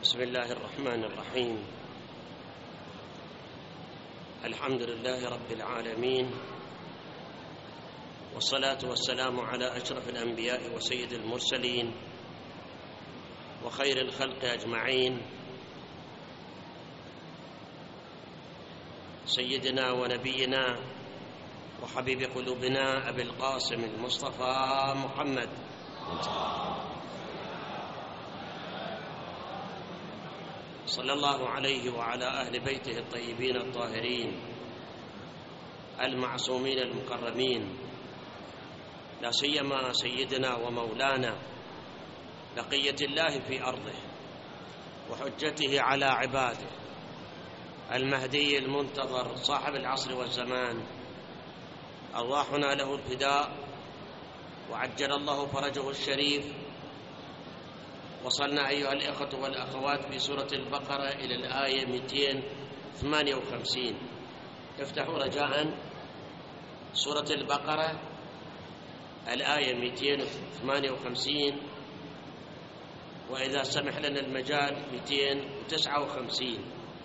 بسم الله الرحمن الرحيم. الحمد لله رب العالمين، والصلاة والسلام على أشرف الأنبياء وسيد المرسلين وخير الخلق أجمعين، سيدنا ونبينا وحبيب قلوبنا أبي القاسم المصطفى محمد صلى الله عليه وعلى أهل بيته الطيبين الطاهرين المعصومين المكرمين، لا سيما سيدنا ومولانا بقية الله في أرضه وحجته على عباده، المهدي المنتظر صاحب العصر والزمان، أرواحنا له الفداء وعجل الله فرجه الشريف. وصلنا أيها الإخوة والأخوات في سورة البقرة إلى الآية 258. افتحوا رجاء سورة البقرة الآية 258، وإذا سمح لنا المجال 259.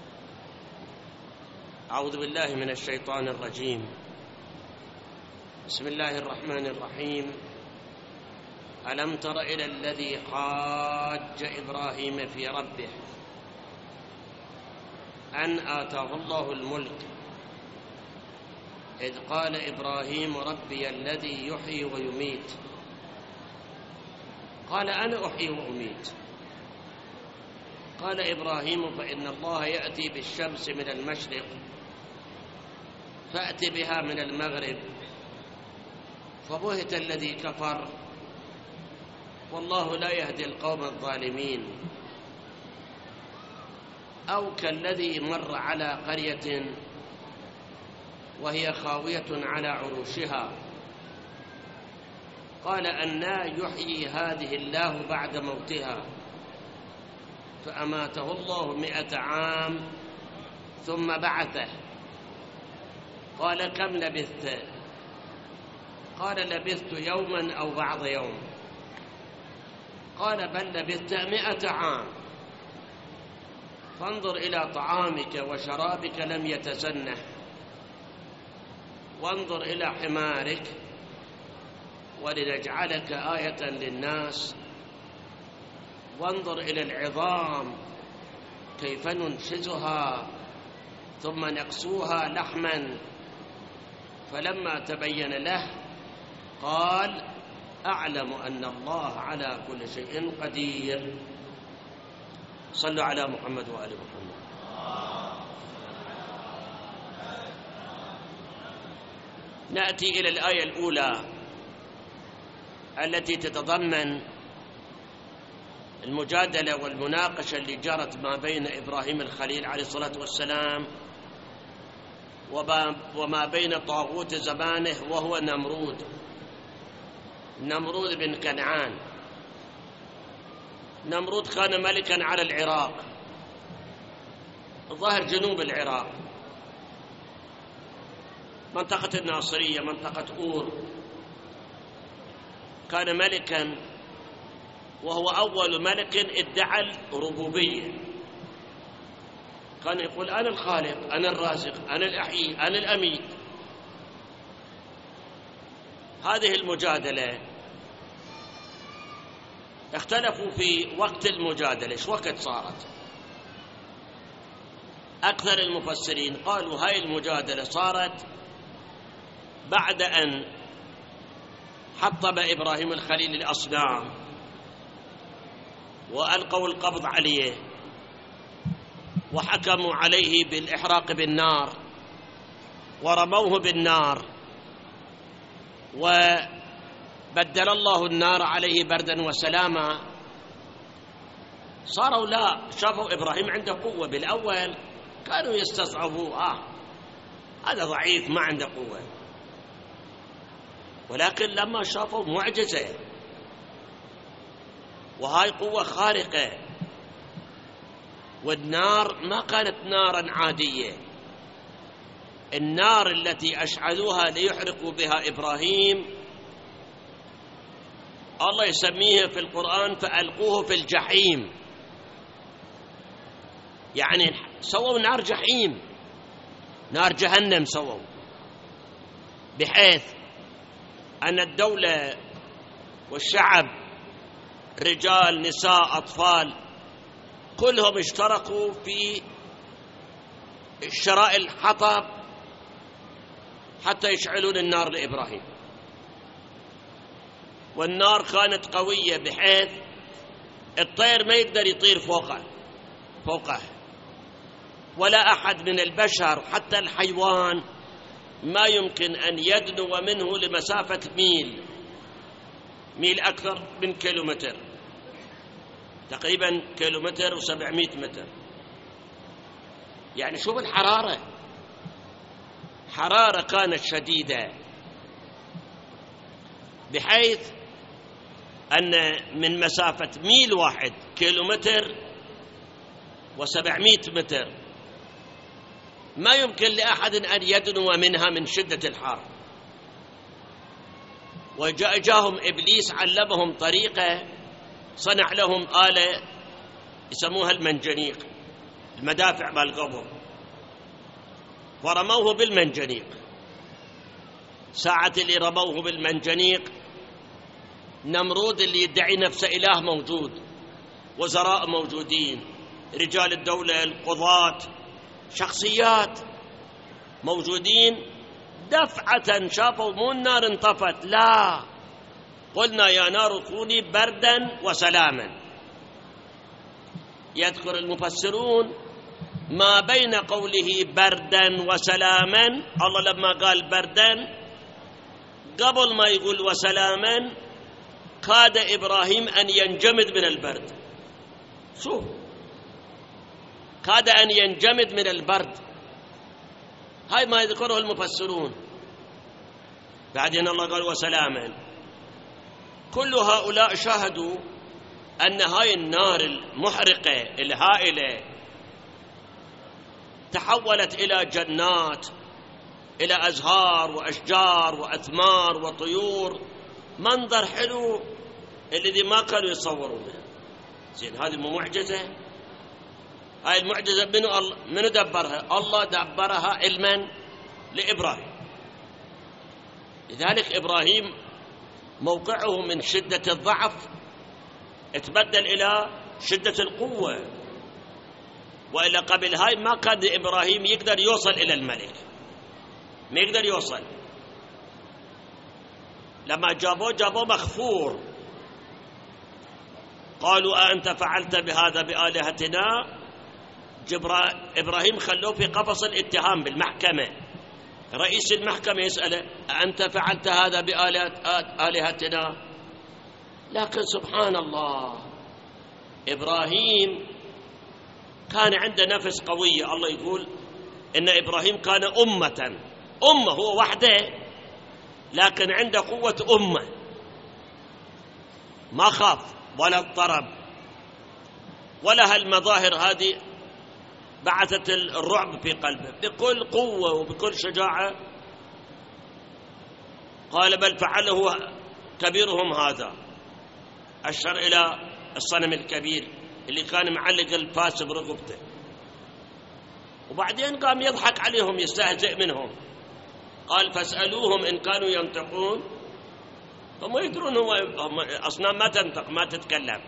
أعوذ بالله من الشيطان الرجيم. بسم الله الرحمن الرحيم. ألم تر إلى الذي حاج إبراهيم في ربه أن آتاه الله الملك إذ قال إبراهيم ربي الذي يحيي ويميت قال أنا أحيي وأميت قال إبراهيم فإن الله يأتي بالشمس من المشرق فأت بها من المغرب فبهت الذي كفر والله لا يهدي القوم الظالمين. أو كالذي مر على قرية وهي خاوية على عروشها قال أنى يحيي هذه الله بعد موتها فأماته الله 100 عام ثم بعثه قال كم لبثت؟ قال لبثت يوما أو بعض يوم. قال بل لبثت 100 عام. فانظر إلى طعامك وشرابك لم يتسنه، وانظر إلى حمارك ولنجعلك آية للناس، وانظر إلى العظام كيف ننشزها ثم نقسوها لحما. فلما تبين له قال أعلم أن الله على كل شيء قدير. صلوا على محمد وآل محمد. نأتي إلى الآية الأولى التي تتضمن المجادلة والمناقشة اللي جرت ما بين إبراهيم الخليل عليه الصلاة والسلام وما بين طاغوت زمانه وهو نمرود بن كنعان. نمرود كان ملكا على العراق، ظهر جنوب العراق، منطقة الناصرية، منطقة أور. كان ملكا وهو أول ملك ادعى الربوبية. كان يقول أنا الخالق، أنا الرازق، أنا الأحيي، أنا الأميت. هذه المجادلة اختلفوا في وقت المجادلة، ايش وقت صارت؟ أكثر المفسرين قالوا هاي المجادلة صارت بعد أن حطم إبراهيم الخليل الأصنام وألقوا القبض عليه وحكموا عليه بالإحراق بالنار ورموه بالنار، وبدل الله النار عليه بردا وسلاما. صاروا لا شافوا إبراهيم عنده قوة. بالأول كانوا يستصعبوه، هذا ضعيف ما عنده قوة، ولكن لما شافوا معجزة وهاي قوة خارقة، والنار ما كانت نارا عادية، النار التي أشعلوها ليحرقوا بها إبراهيم الله يسميها في القرآن فألقوه في الجحيم. يعني سووا نار جحيم، نار جهنم سووا، بحيث أن الدولة والشعب، رجال نساء أطفال، كلهم اشتركوا في شراء الحطب حتى يشعلون النار لإبراهيم. والنار كانت قوية بحيث الطير ما يقدر يطير فوقه، ولا أحد من البشر حتى الحيوان ما يمكن أن يدنو منه لمسافة ميل أكثر من كيلومتر، تقريبا كيلومتر و700 متر. يعني شوف حرارة كانت شديدة، بحيث أن من مسافة ميل واحد كيلومتر و700 متر ما يمكن لأحد أن يدنو منها من شدة الحر. وجاءهم إبليس علمهم طريقة، صنع لهم آلة يسموها المنجنيق، المدافع بالقبر، ورموه بالمنجنيق. ساعة اللي رموه بالمنجنيق، نمرود اللي يدعي نفسه إله موجود، وزراء موجودين، رجال الدولة، القضاة، شخصيات موجودين، دفعة شافوا مو النار انطفت، لا، قلنا يا نار كوني بردا وسلاما. يذكر المفسرون ما بين قوله بردا وسلاما، الله لما قال بردا قبل ما يقول وسلاما كاد إبراهيم أن ينجمد من البرد. شوف، كاد أن ينجمد من البرد، هاي ما يذكره المفسرون. بعدين الله قال وسلاما. كل هؤلاء شاهدوا أن هاي النار المحرقة الهائلة تحولت إلى جنات، إلى أزهار وأشجار وأثمار وطيور، منظر حلو الذي ما كانوا يتصورونه. زين، هذه معجزة. هاي المعجزة منو دبرها؟ الله دبرها علما لإبراهيم. لذلك إبراهيم موقعه من شدة الضعف اتبدل إلى شدة القوة، وإلا قبل هاي ما كان إبراهيم يقدر يوصل إلى الملك، ما يقدر يوصل. لما جابوه مخفور، قالوا أأنت فعلت بهذا بآلهتنا؟ إبراهيم خلوه في قفص الاتهام بالمحكمة، رئيس المحكمة يسأله أأنت فعلت هذا بآلهتنا؟ لكن سبحان الله، إبراهيم كان عنده نفس قوية. الله يقول إن إبراهيم كان أمة، هو وحده لكن عنده قوة أمة، ما خاف ولا اضطرب ولا هالمظاهر هذه بعثت الرعب في قلبه. بكل قوة وبكل شجاعة قال بل فعله كبيرهم هذا، أشار إلى الصنم الكبير اللي كان معلق الفاس برقبته، وبعدين قام يضحك عليهم، يستهزئ منهم. قال فاسألوهم إن كانوا ينطقون. هم يدرون هو أصنام ما تنطق ما تتكلم.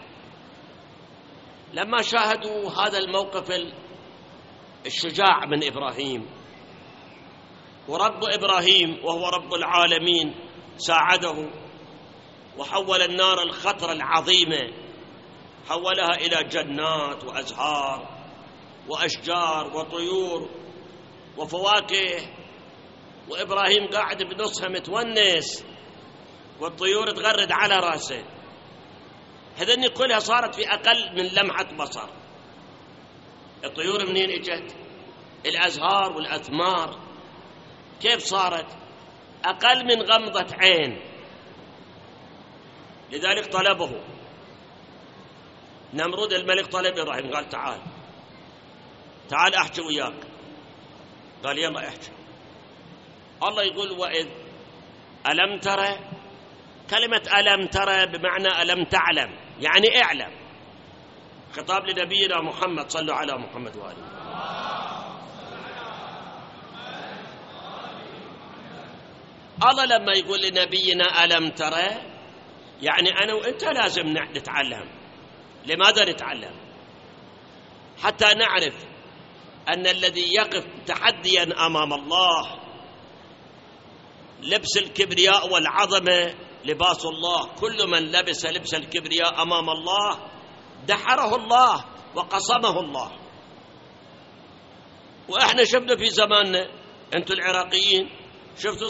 لما شاهدوا هذا الموقف الشجاع من إبراهيم، ورب إبراهيم وهو رب العالمين ساعده، وحول النار الخطرة العظيمة حولها إلى جنات وأزهار وأشجار وطيور وفواكه، وإبراهيم قاعد بنصها متونس، والطيور تغرد على رأسه. هذني كلها صارت في أقل من لمحة بصر. الطيور منين اجت؟ الأزهار والأثمار كيف صارت؟ أقل من غمضة عين. لذلك طلبه نمرود الملك، طلب إبراهيم، قال تعال أحكي وياك. قال يلا احكي. الله يقول وإذ ألم ترى، كلمة ألم ترى بمعنى ألم تعلم، يعني اعلم. خطاب لنبينا محمد، صلوا على محمد وآله. الله لما يقول لنبينا ألم ترى، يعني أنا وإنت لازم نتعلم. لماذا نتعلم؟ حتى نعرف أن الذي يقف تحديا أمام الله لبس الكبرياء والعظمة لباس الله. كل من لبس لبس الكبرياء أمام الله دحره الله وقصمه الله. وإحنا شفنا في زماننا، أنتم العراقيين شفتوا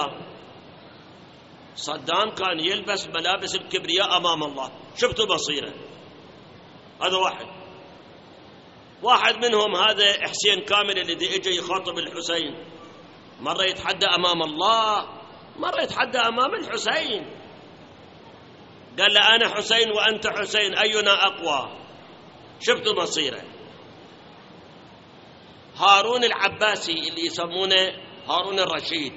صدام كان يلبس ملابس الكبرياء أمام الله، شفتوا بصيرة. هذا واحد منهم، هذا حسين كامل الذي اجى يخاطب الحسين، مرة يتحدى أمام الله، مرة يتحدى أمام الحسين، قال له أنا حسين وأنت حسين أينا أقوى. شفتوا بصيرة. هارون العباسي اللي يسمونه هارون الرشيد،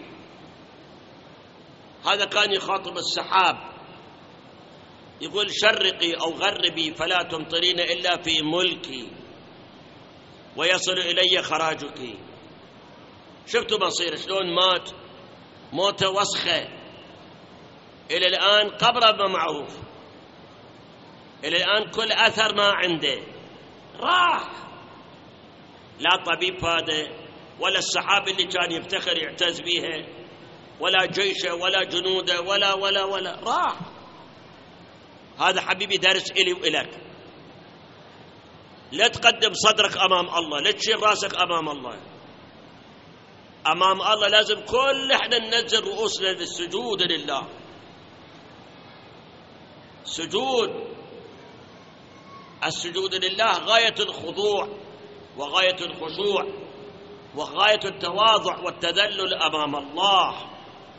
هذا كان يخاطب السحاب، يقول شرقي أو غربي فلا تمطرين إلا في ملكي ويصل إلي خراجك. شفتوا بصير شلون مات موته وسخة، إلى الآن قبره ما معروف، إلى الآن كل أثر ما عنده، راح. لا طبيب هذا ولا السحاب اللي كان يفتخر يعتز بيها ولا جيشه ولا جنوده ولا راح. هذا حبيبي درس إلي وإلك. لا تقدم صدرك أمام الله، لا تشيل راسك أمام الله. أمام الله لازم كل احنا ننزل رؤوسنا للسجود لله. السجود لله غاية الخضوع وغاية الخشوع وغاية التواضع والتذلل أمام الله.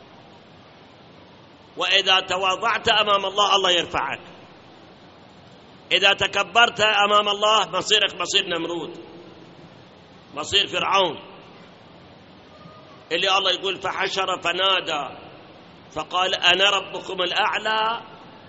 وإذا تواضعت أمام الله الله يرفعك. إذا تكبرت أمام الله مصيرك مصير نمرود، مصير فرعون، اللي الله يقول فحشر فنادى فقال أنا ربكم الأعلى،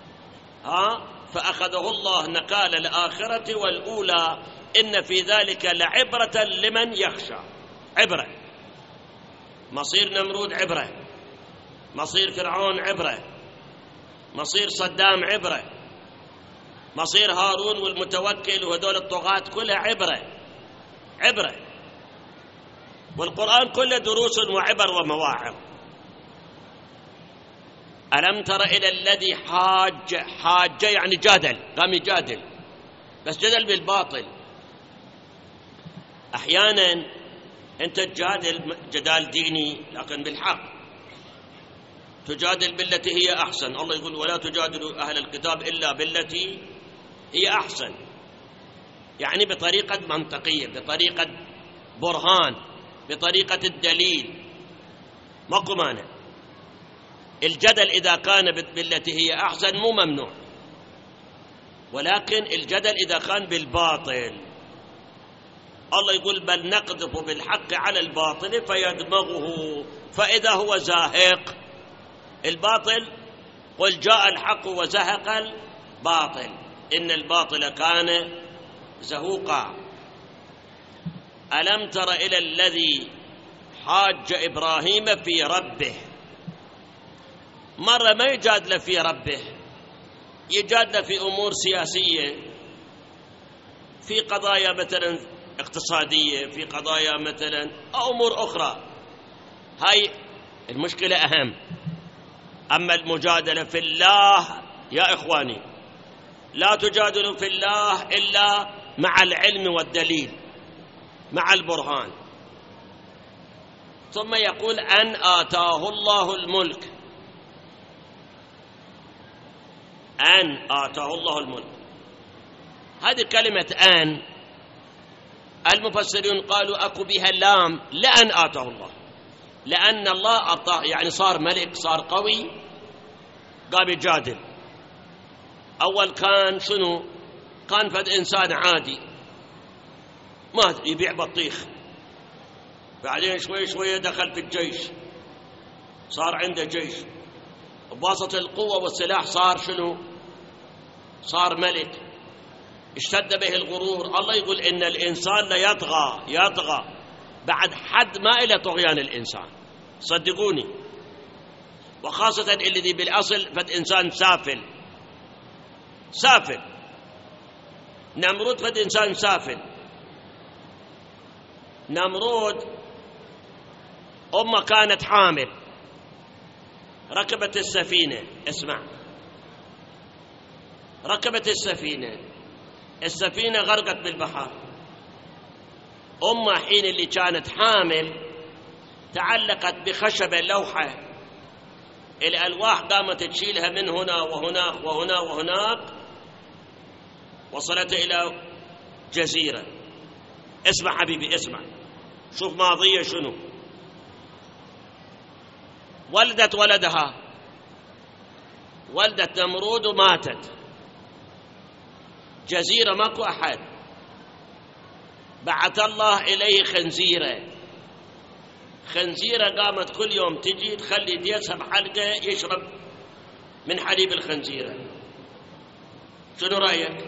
فأخذه الله نكال الآخرة والأولى إن في ذلك لعبرة لمن يخشى. عبرة. مصير نمرود عبرة، مصير فرعون عبرة، مصير صدام عبرة، مصير هارون والمتوكل وهذول الطغاة كلها عبرة. والقرآن كله دروس وعبر ومواعظ. ألم تر إلى الذي حاج يعني جادل، قام يجادل، بس جدل بالباطل. أحيانا أنت تجادل جدال ديني لكن بالحق، تجادل بالتي هي أحسن. الله يقول ولا تجادلوا أهل الكتاب إلا بالتي هي أحسن، يعني بطريقة منطقية، بطريقة برهان، بطريقة الدليل، ماكو مانع. الجدل إذا كان بالتي هي أحسن مو ممنوع، ولكن الجدل إذا كان بالباطل، الله يقول بل نقذف بالحق على الباطل فيدمغه فإذا هو زاهق. الباطل قل جاء الحق وزهق الباطل إن الباطل كان زهوقا. ألم تر إلى الذي حاج إبراهيم في ربه. مرة ما يجادل في ربه، يجادل في أمور سياسية، في قضايا مثلا اقتصادية، في قضايا مثلا أمور أخرى. هاي المشكلة أهم. أما المجادلة في الله يا إخواني، لا تجادلوا في الله إلا مع العلم والدليل، مع البرهان. ثم يقول أن آتاه الله الملك، أن آتاه الله الملك. هذه كلمة أن المفسرين قالوا أكو بها لام، لأن آتاه الله، لأن الله أعطاه، يعني صار ملك، صار قوي، قام يجادل. أول كان شنو؟ كان فد إنسان عادي ما يبيع بطيخ، بعدين شوي شوي دخل في الجيش، صار عنده جيش، بواسطة القوة والسلاح صار شنو؟ صار ملك. اشتد به الغرور. الله يقول إن الإنسان يطغى بعد حد ما إلى طغيان الإنسان، صدقوني، وخاصة الذي بالأصل فد إنسان سافل. نمرود فد إنسان سافل. نمرود أمه كانت حامل، ركبت السفينة، اسمع، ركبت السفينة غرقت بالبحر. أمه حين اللي كانت حامل تعلقت بخشبة لوحة، الألواح قامت تشيلها من هنا وهناك وهناك، وصلت إلى جزيرة. اسمع حبيبي، اسمع، شوف ماضية شنو. ولدت ولدها، ولدت نمرود وماتت. جزيرة ماكو أحد، بعث الله إليه خنزيرة قامت كل يوم تجي تخلي ديسها بحلقة يشرب من حليب الخنزيرة. شنو رأيك؟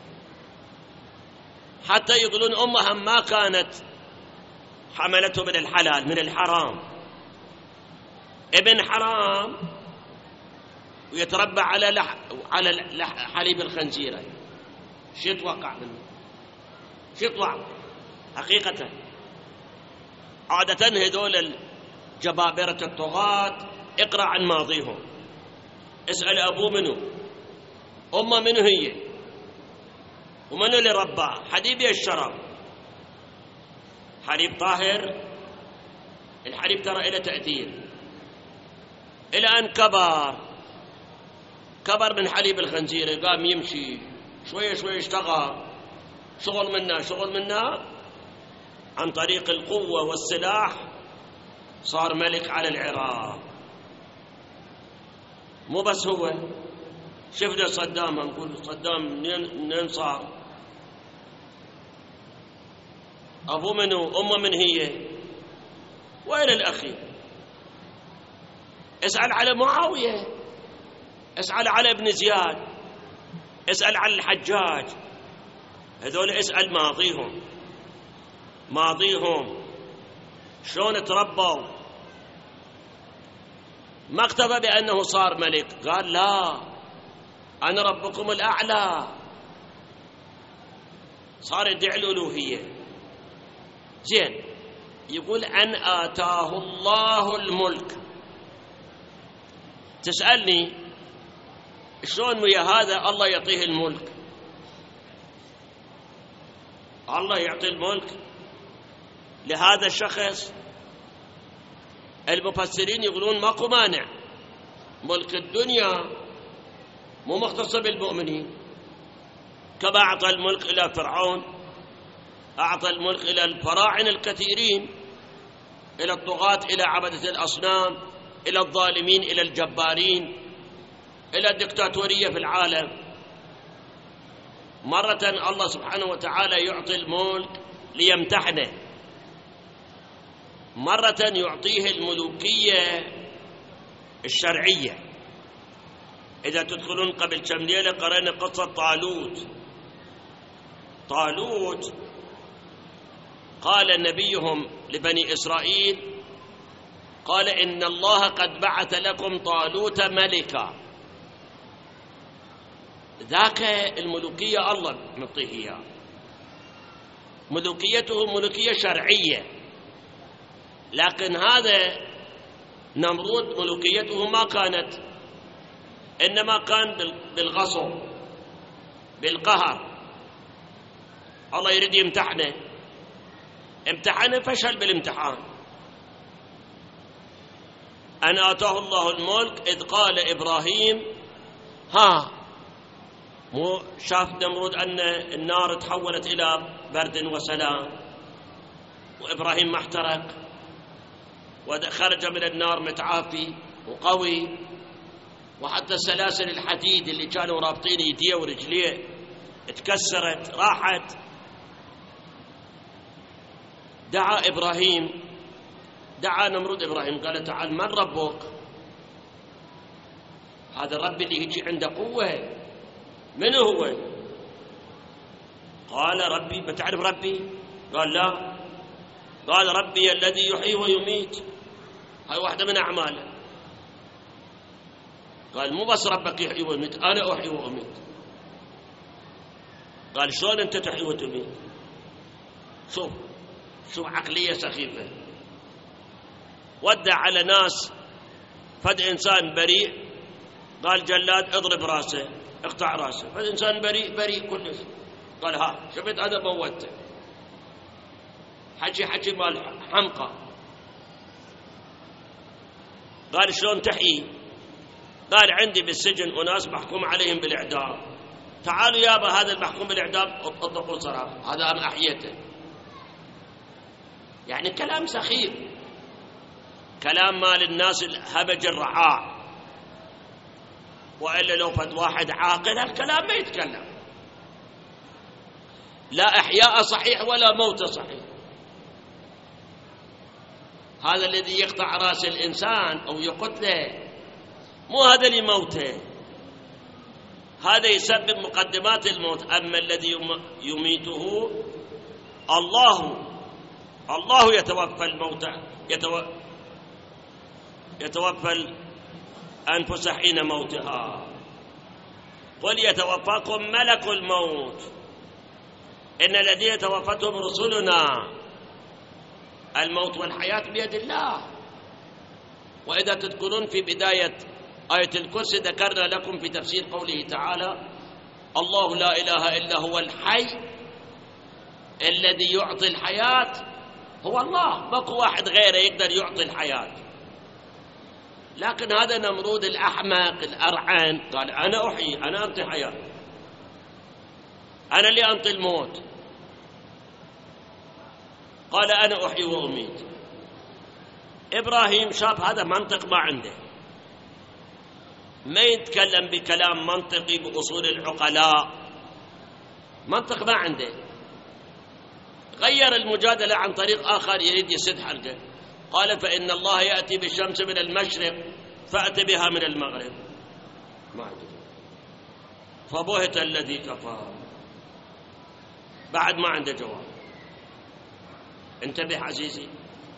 حتى يقولون أمها ما كانت حملته من الحلال، من الحرام، ابن حرام ويتربى على حليب الخنزيرة. شو يتوقع منه؟ شو يطلع حقيقة؟ عادة هذول الجبابرة الطغاة اقرأ عن ماضيهم، اسأل أبوه منه، أمه منه هي، ومنه اللي رباه. حليب الشراب، حليب طاهر، الحليب ترى إلى تأثير، إلى أن كبر من حليب الخنزير، قام يمشي شوية اشتغل، شغل منا عن طريق القوة والسلاح، صار ملك على العراق. مو بس هو، شفنا صدام، نقول صدام منين صار؟ أبوه منه، أمه من هي، وين الأخي؟ اسأل على معاوية، اسأل على ابن زياد، اسأل على الحجاج، هذول اسأل ماضيهم شلون تربوا. ما اكتفى بأنه صار ملك، قال لا، أنا ربكم الأعلى، صار يدعي الألوهية. زين، يقول أن آتاه الله الملك. تسألني شلون ويا هذا الله يعطيه الملك؟ الله يعطي الملك لهذا الشخص. المفسرين يقولون ماكو مانع، ملك الدنيا مو مختص بالمؤمنين، كما أعطى الملك إلى فرعون، أعطى الملك إلى الفراعنة الكثيرين، إلى الطغاة، إلى عبدة الأصنام، إلى الظالمين، إلى الجبارين، إلى الدكتاتورية في العالم. مرة الله سبحانه وتعالى يعطي الملك ليمتحنه، مرة يعطيه الملوكية الشرعية. إذا تدخلون قبل كم ليلة قرأنا قصة طالوت قال نبيهم لبني إسرائيل، قال إن الله قد بعث لكم طالوت ملكا. ذاك الملوكية الله نعطيه إياه، ملوكيته ملوكية شرعية. لكن هذا نمرود ملوكيته ما كانت، إنما كان بالغصب، بالقهر. الله يريد يمتحنه، امتحنه فشل بالامتحان. أن آتاه الله الملك إذ قال إبراهيم، مو شاف نمرود أن النار تحولت إلى برد وسلام، وإبراهيم ما احترق وخرج من النار متعافي وقوي، وحتى سلاسل الحديد اللي كانوا رابطين يديه ورجليه اتكسرت راحت. دعا نمرود إبراهيم، قال تعال، من ربك؟ هذا الرب اللي يجي عنده قوة، من هو؟ قال ربي، بتعرف ربي؟ قال لا. قال ربي الذي يحيي ويميت، هاي واحدة من أعماله. قال مو بس ربك يحيي ويميت، أنا أحيي وأميت. قال شلون أنت تحيي وتميت؟ شوف عقلية سخيفة. ودع على ناس، فد إنسان بريء قال جلاد اضرب راسه اقطع راسه، فد إنسان بريء كلش قال ها شفت أنا موته. حكي مال حمقى. قال شلون تحيي؟ قال عندي بالسجن أناس محكوم عليهم بالإعدام، تعالوا يابا هذا المحكوم بالإعدام اطلقوا سراحه، هذا أنا أحييته. يعني كلام سخيف، كلام مال الناس الهبج الرعاع. وإلا لو فد واحد عاقل هالكلام ما يتكلم. لا إحياء صحيح ولا موت صحيح. هذا الذي يقطع رأس الإنسان أو يقتله مو هذا اللي موته، هذا يسبب مقدمات الموت. أما الذي يميته الله يتوفى الموتى، يتوفى الأنفس حين موتها. قل يتوفاكم ملك الموت، إن الذين توفتهم رسلنا، الموت والحياة بيد الله. وإذا تذكرون في بداية آية الكرسي ذكرنا لكم في تفسير قوله تعالى الله لا إله إلا هو الحي الذي يعطي الحياة. هو الله، ماكو واحد غيره يقدر يعطي الحياة. لكن هذا نمرود الأحمق الأرعن قال أنا أحيي، أنا أنطي حياة، أنا اللي أنطي الموت. قال أنا أحيي وأميت. إبراهيم شاف هذا منطق ما عنده، ما يتكلم بكلام منطقي بأصول العقلاء، منطق ما عنده. غير المجادلة عن طريق آخر يريد يسد حلقه. قال فإن الله يأتي بالشمس من المشرق فأت بها من المغرب. ما عنده. فبهت الذي كفر، بعد ما عنده جواب. انتبه عزيزي،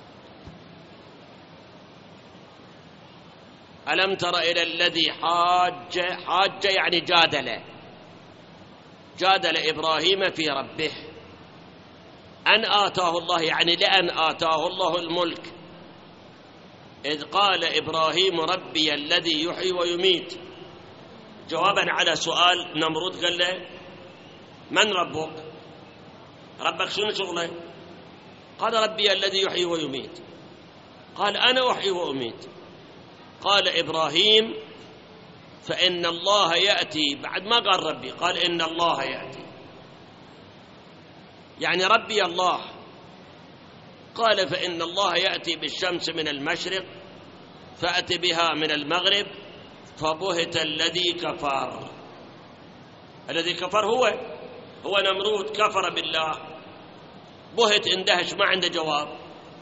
ألم تر إلى الذي حاج يعني جادل إبراهيم في ربه أن آتاه الله، يعني لأن آتاه الله الملك، إذ قال إبراهيم ربي الذي يحيي ويميت، جوابا على سؤال نمرود قال له من ربك؟ ربك شنو شغله؟ قال ربي الذي يحيي ويميت. قال أنا أحيي وأميت. قال إبراهيم فإن الله يأتي، بعد ما قال ربي قال إن الله يأتي، يعني ربي الله. قال فإن الله يأتي بالشمس من المشرق فأت بها من المغرب فبهت الذي كفر. الذي كفر هو نمرود، كفر بالله، بهت اندهش ما عنده جواب.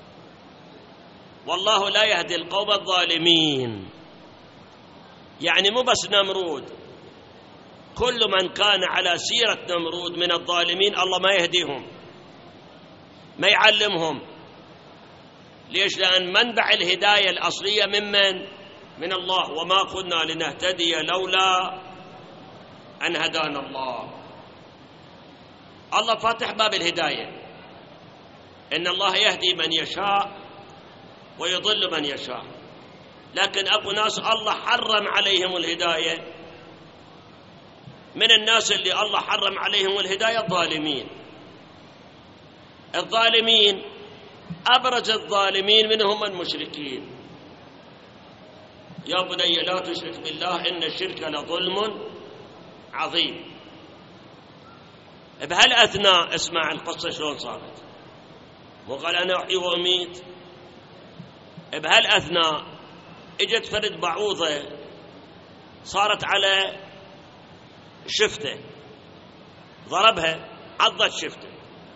والله لا يهدي القوم الظالمين. يعني مو بس نمرود، كل من كان على سيرة نمرود من الظالمين الله ما يهديهم، ما يعلمهم. ليش؟ لأن منبع الهداية الأصلية من الله. وما كنا لنهتدي لولا أن هدانا الله. الله فاتح باب الهداية، إن الله يهدي من يشاء ويضل من يشاء. لكن أكو ناس الله حرم عليهم الهداية. من الناس اللي الله حرم عليهم الهداية الظالمين، أبرز الظالمين منهم المشركين. يا بني لا تشرك بالله إن الشرك لظلم عظيم. بهالأثناء اسمع القصة شلون صارت، وقال أنا أحيي وأميت. بهالأثناء اجت فرد بعوضة صارت على شفته، ضربها عضت شفته.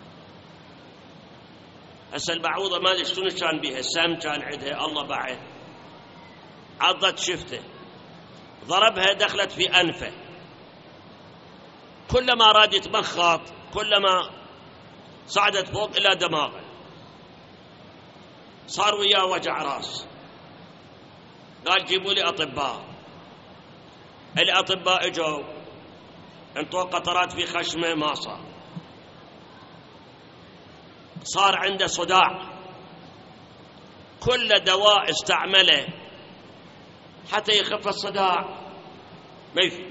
هسه البعوضة ما ادري شنو كان بيها، السم كان عندها الله بعد، عضت شفته، ضربها دخلت في أنفه. كلما راد يتمخط كلما صعدت فوق إلى دماغه صار وياه وجع راس. قال جيبوا لي أطباء. الأطباء اجوا انطوا قطرات في خشمه ما صار عنده صداع. كل دواء استعمله حتى يخف الصداع ما يفيد.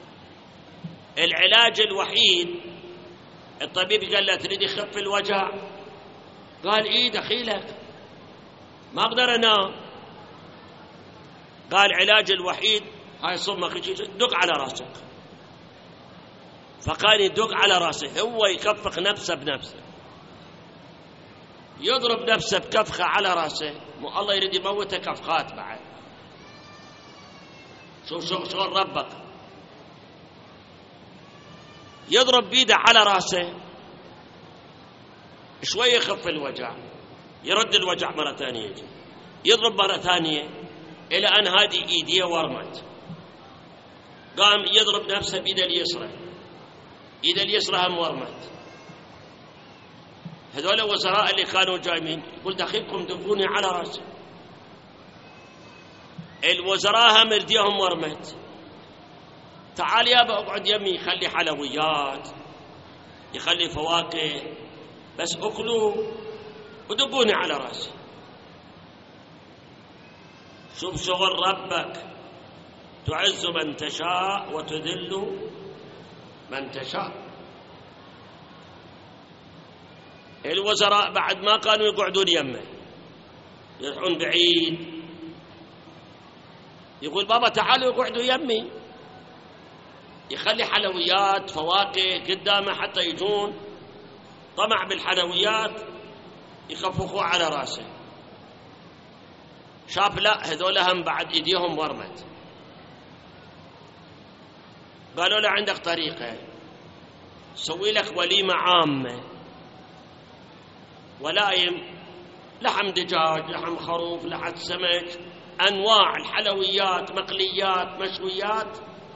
العلاج الوحيد الطبيب قال له تريد يخف الوجع؟ قال إيه دخيلك ما أقدر أنام. قال علاج الوحيد هاي صمة دق على راسك. فقال يدق على راسه، هو يكفخ نفسه بنفسه، يضرب نفسه بكفخة على راسه. الله يريد يموته كفخات بعد. شوف شغل ربك. يضرب بيده على راسه شوية يخف الوجع، يرد الوجع مرة ثانية، يضرب مرة ثانية إلى أن هذه إيديه ورمت. قام يضرب نفسه بيده اليسرى، إيده اليسرى هم ورمت. هذول وزراء اللي كانوا جايين يقول دخيلكم دقوني على راسي. الوزراء هم ايديهم ورمت. تعال يابا اقعد يمي، يخلي حلويات يخلي فواكه بس اكلوا ودقوني على راسي. شوف شغل ربك، تعز من تشاء وتذل من تشاء. الوزراء بعد ما كانوا يقعدون يمه يروحون بعيد، يقول بابا تعالوا اقعدوا يمي، يخلي حلويات فواكه قدامه حتى يجون طمع بالحلويات يخفخوا على راسه. شاف لا هذول هم بعد ايديهم ورمت. قالوا له عندك طريقة، سوي لك وليمة عامة، ولايم لحم دجاج، لحم خروف، لحم سمك، أنواع الحلويات، مقليات، مشويات،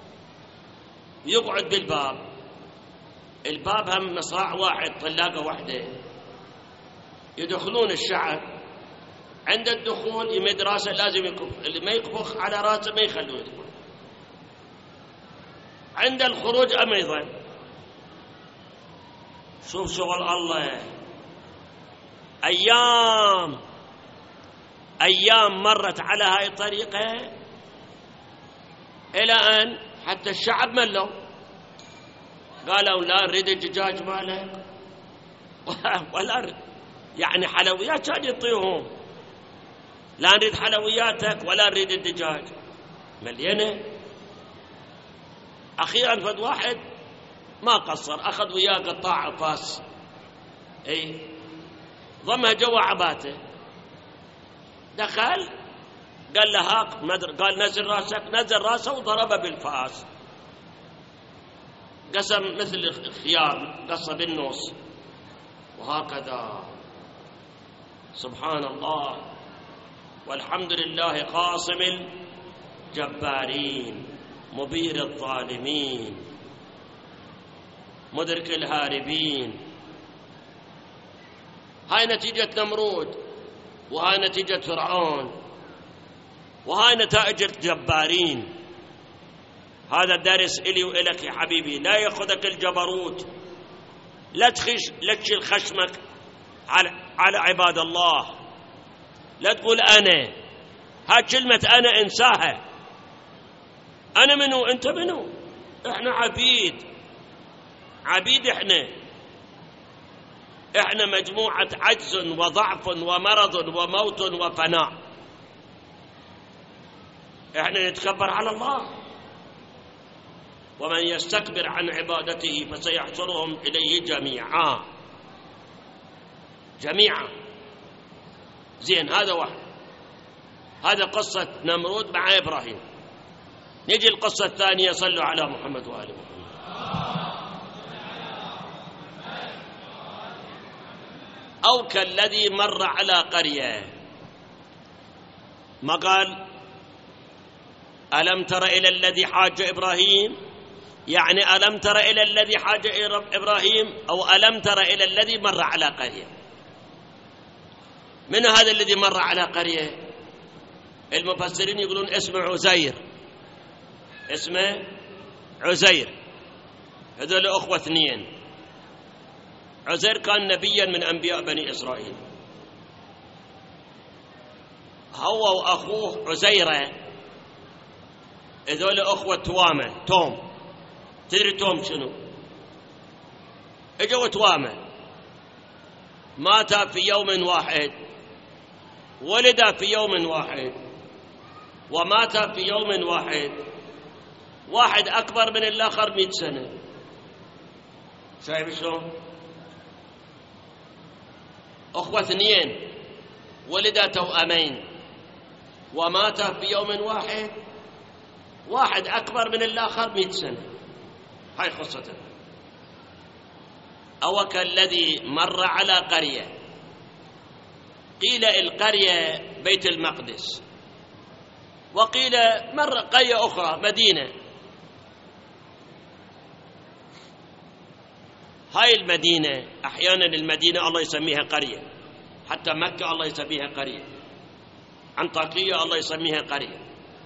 يقعد بالباب. الباب هم مصراع واحد، طلاقة واحدة، يدخلون الشعب. عند الدخول يمد راسه لازم يكف، اللي ما يكفخ على راسه ما يخلوه يدخل. عند الخروج أيضا. شوف شغل الله. أيام مرت على هاي الطريقة إلى أن حتى الشعب ملوا، قالوا لا نريد الدجاج مالك ولا يعني حلويات كان يعطيهم، لا نريد حلوياتك ولا نريد الدجاج، مليانة. أخيرا فد واحد ما قصر، أخذ وياه قطاع فاس، ضمها جوا عباته، دخل قال له هاك، قال نزل راسك، نزل راسه وضربه بالفاس، قسم مثل الخيار قصه بالنص وهكذا. سبحان الله والحمد لله قاصم الجبارين مبير الظالمين مدرك الهاربين. هاي نتيجة نمرود، وهاي نتيجة فرعون، وهاي نتائج الجبارين. هذا الدرس إلي وإلك يا حبيبي، لا يأخذك الجبروت، لا تشيل خشمك على عباد الله، لا تقول أنا. هاي كلمة أنا انساها. أنا منو؟ أنت منو؟ إحنا عبيد. إحنا مجموعة عجز وضعف ومرض وموت وفناء. إحنا نتكبر على الله، ومن يستكبر عن عبادته فسيحشرهم إليه جميعا. زين، هذا واحد. هذا قصة نمرود مع إبراهيم. نجي القصة الثانية، صلوا على محمد وآل محمد. أو كالذي مر على قرية، ما قال ألم تر إلى الذي حاج إبراهيم يعني ألم تر إلى الذي حاج إبراهيم، أو ألم تر إلى الذي مر على قرية. من هذا الذي مر على قرية؟ المفسرين يقولون اسمه عزير، اسمه عزير. هذول أخوة اثنين. عزير كان نبيا من أنبياء بني إسرائيل، هو وأخوه عزيرة، هذول أخوة توامة. توم، تدري توم شنو؟ اجوا توامة، ماتا في يوم واحد، ولدا في يوم واحد، وماتا في يوم واحد، واحد أكبر من الآخر 100 سنة. شايف شلون؟ أخوة اثنين ولدا توأمين وماتا في يوم واحد، واحد أكبر من الآخر 100 سنة. هاي قصته. أو كالذي مر على قرية، قيل القرية بيت المقدس، وقيل مر قرية أخرى مدينة. هاي المدينة أحيانا المدينة الله يسميها قرية، حتى مكة الله يسميها قرية، أنطاكية الله يسميها قرية.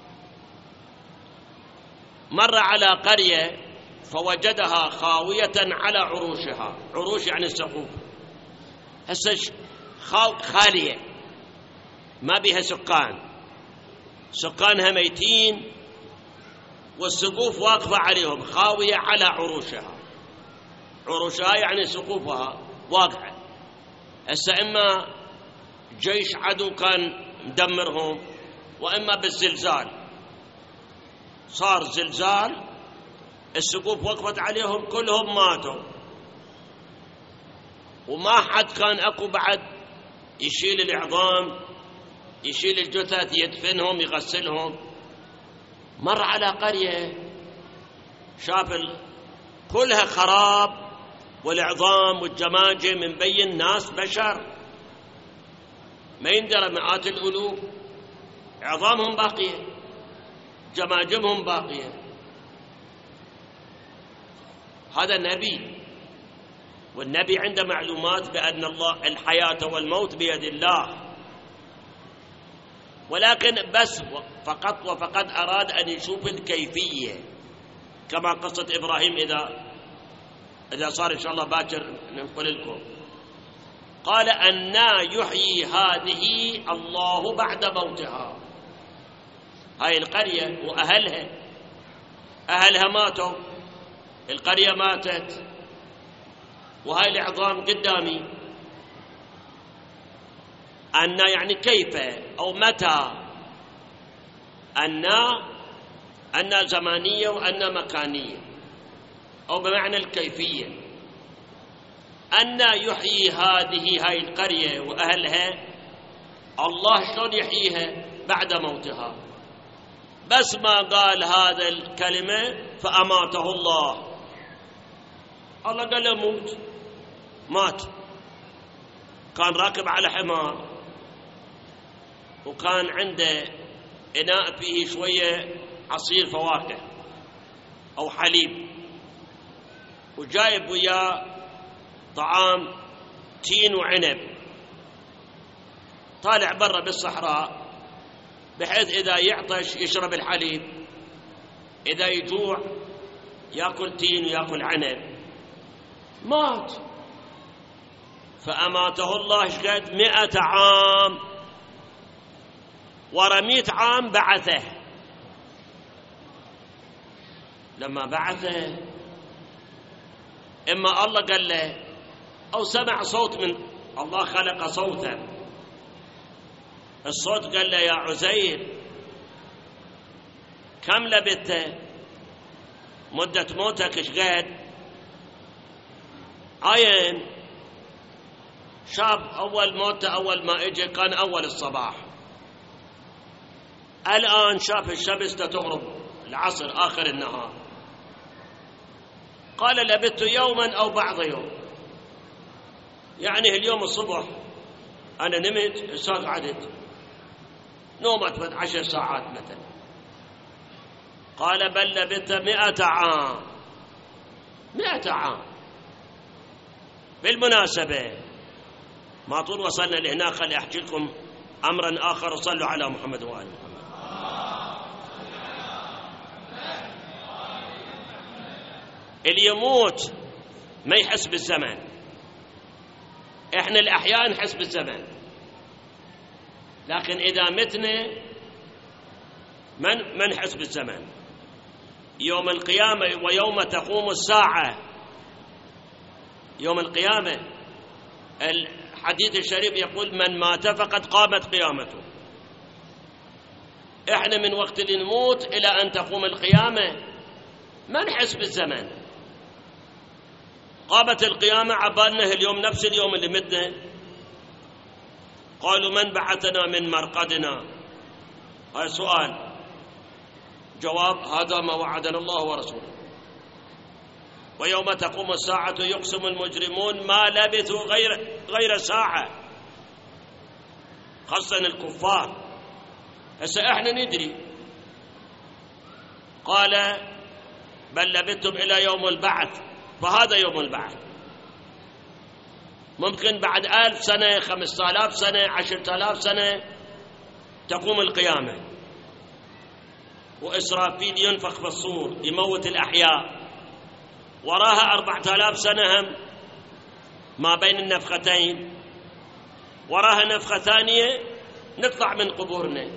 مر على قرية فوجدها خاوية على عروشها. عروش يعني السقوف. هسه خالية ما بها سكان، سكانها ميتين والسقوف واقفة عليهم، خاوية على عروشها. عروشها يعني سقوفها واقعة. هسه إما جيش عدو كان مدمرهم، وإما بالزلزال، صار زلزال السقوف وقفت عليهم كلهم ماتوا، وما حد كان أكو بعد يشيل العظام، يشيل الجثث، يدفنهم، يغسلهم. مر على قرية شاف كلها خراب، والعظام والجماجم مبين ناس بشر ما يندرى، مئات الألوف، عظامهم باقية، جماجمهم باقية. هذا نبي، والنبي عنده معلومات بأن الله الحياة والموت بيد الله، ولكن بس فقط وفقط أراد أن يشوف الكيفية، كما قصة إبراهيم إذا صار إن شاء الله باكر نقول لكم. قال أنا يحيي هذه الله بعد موتها. هاي القرية وأهلها ماتوا، القرية ماتت، وهاي العظام قدامي. أنا يعني كيف أو متى. أنا زمانية وأنا مكانية، أو بمعنى الكيفية. أنا يحيي هاي القرية وأهلها، الله شلون يحييها بعد موتها. بس ما قال هذا الكلمة فأماته الله. الله قال له موت، مات. كان راكب على حمار، وكان عنده إناء فيه شوية عصير فواكه أو حليب، وجايب وياه طعام تين وعنب. طالع برا بالصحراء بحيث إذا يعطش يشرب الحليب، إذا يجوع يأكل تين ويأكل عنب. مات. فأماته الله شقد 100 عام، ورا 100 عام بعثه. لما بعثه إما الله قال له أو سمع صوت من الله، خلق صوتا، الصوت قال له يا عزير كم لبثت؟ مدة موتك ايش قد؟ عين شاب أول موته أول ما إجا كان أول الصباح، الآن شاف الشمس تغرب العصر آخر النهار. قال لبثت يوما أو بعض يوم، يعني اليوم الصبح أنا نمت الساعة قعدت نومت 10 ساعات مثلا. قال بل لبثت 100 عام. 100 عام. بالمناسبة ما طول وصلنا لهنا خلي أحكي لكم أمرا آخر. صلوا على محمد وآل محمد. اللي يموت ما يحس بالزمن، إحنا الأحياء نحس بالزمن، لكن إذا متنا ما نحس بالزمن. يوم القيامة ويوم تقوم الساعة، يوم القيامة الحديث الشريف يقول من مات فقد قامت قيامته. إحنا من وقت اللي نموت إلى أن تقوم القيامة ما نحس بالزمن. قامت القيامة عبالنا اليوم نفس اليوم اللي متنا. قالوا من بعثنا من مرقدنا؟ هذا سؤال، جواب هذا ما وعدنا الله ورسوله. ويوم تقوم الساعة يقسم المجرمون ما لبثوا غير ساعة، خاصة الكفار. هسه احنا ندري. قال بل لبثتم إلى يوم البعث، فهذا يوم البعث. ممكن بعد 1000 سنة 5000 سنة 10000 سنة تقوم القيامة، وإسرافيل ينفخ في الصور يموت الأحياء، وراها 4000 سنة هم ما بين النفختين، وراها نفخة ثانية نطلع من قبورنا.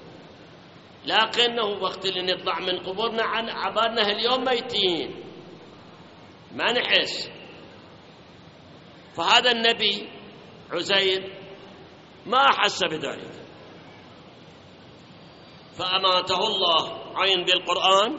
لكنه وقت اللي نطلع من قبورنا عن عبالنا اليوم ميتين ما نحس. فهذا النبي عزير ما أحس بذلك، فأماته الله عين بالقرآن،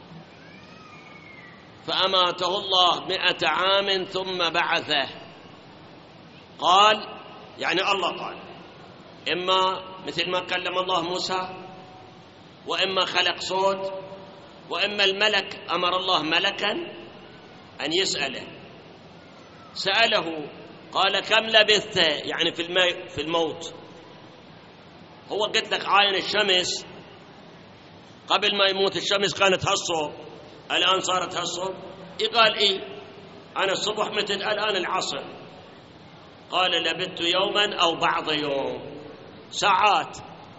فأماته الله 100 عام ثم بعثه. قال يعني الله قال، إما مثل ما كلم الله موسى، وإما خلق صوت، وإما الملك أمر الله ملكا أن يسأله. سأله قال كم لبثت، يعني في الموت. هو قلت لك عاين الشمس قبل ما يموت الشمس كانت هالصوب، الآن صارت هالصوب. قال إيه أنا الصبح مثل الآن العصر. قال لبثت يوما أو بعض يوم، ساعات.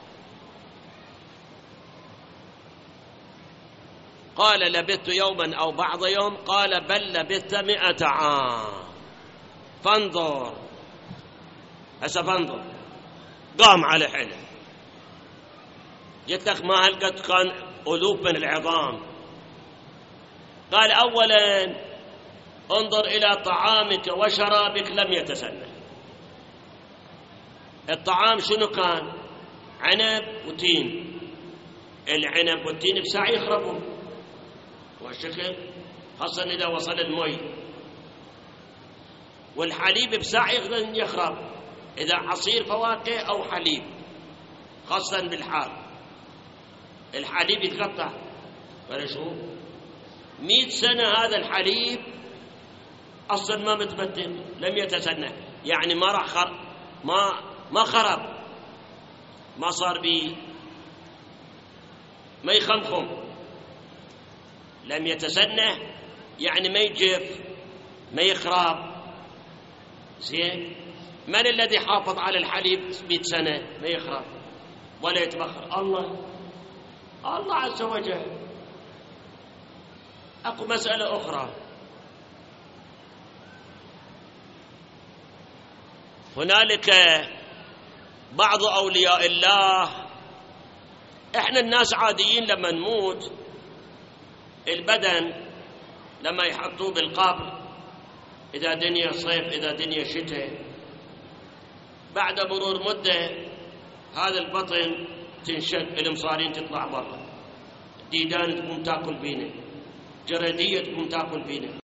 قال لبثت يوما أو بعض يوم. قال بل لبثت 100 عام. فانظر هسه فانظر، قام على حيله. قلت لك ما هلقت كان ألوف من العظام. قال أولا انظر إلى طعامك وشرابك لم يتسنى. الطعام شنو كان؟ عنب وتين. العنب والتين بساعة يخربوا، والشكل خاصة إذا وصل المي. والحليب بساعة يخرب إذا عصير فواكه أو حليب، خاصة بالحار الحليب يتقطع. ولا شو 100 سنة هذا الحليب أصلا ما متبدل، لم يتسنى، يعني ما راح ما خرب، ما صار بيه ما يخمخم. لم يتسنى يعني ما يجف ما يخرب. زين، من الذي حافظ على الحليب 100 سنة ما يخرب ولا يتبخر؟ الله عز وجل. أكو مسألة أخرى، هنالك بعض أولياء الله، إحنا الناس عاديين لما نموت البدن لما يحطوه بالقبر، إذا دنيا صيف إذا دنيا شتاء، بعد مرور مدة هذا البطن تنشق، المصارين تطلع برا، ديدان تقوم تاكل بينا، جرادية تقوم تاكل بينا.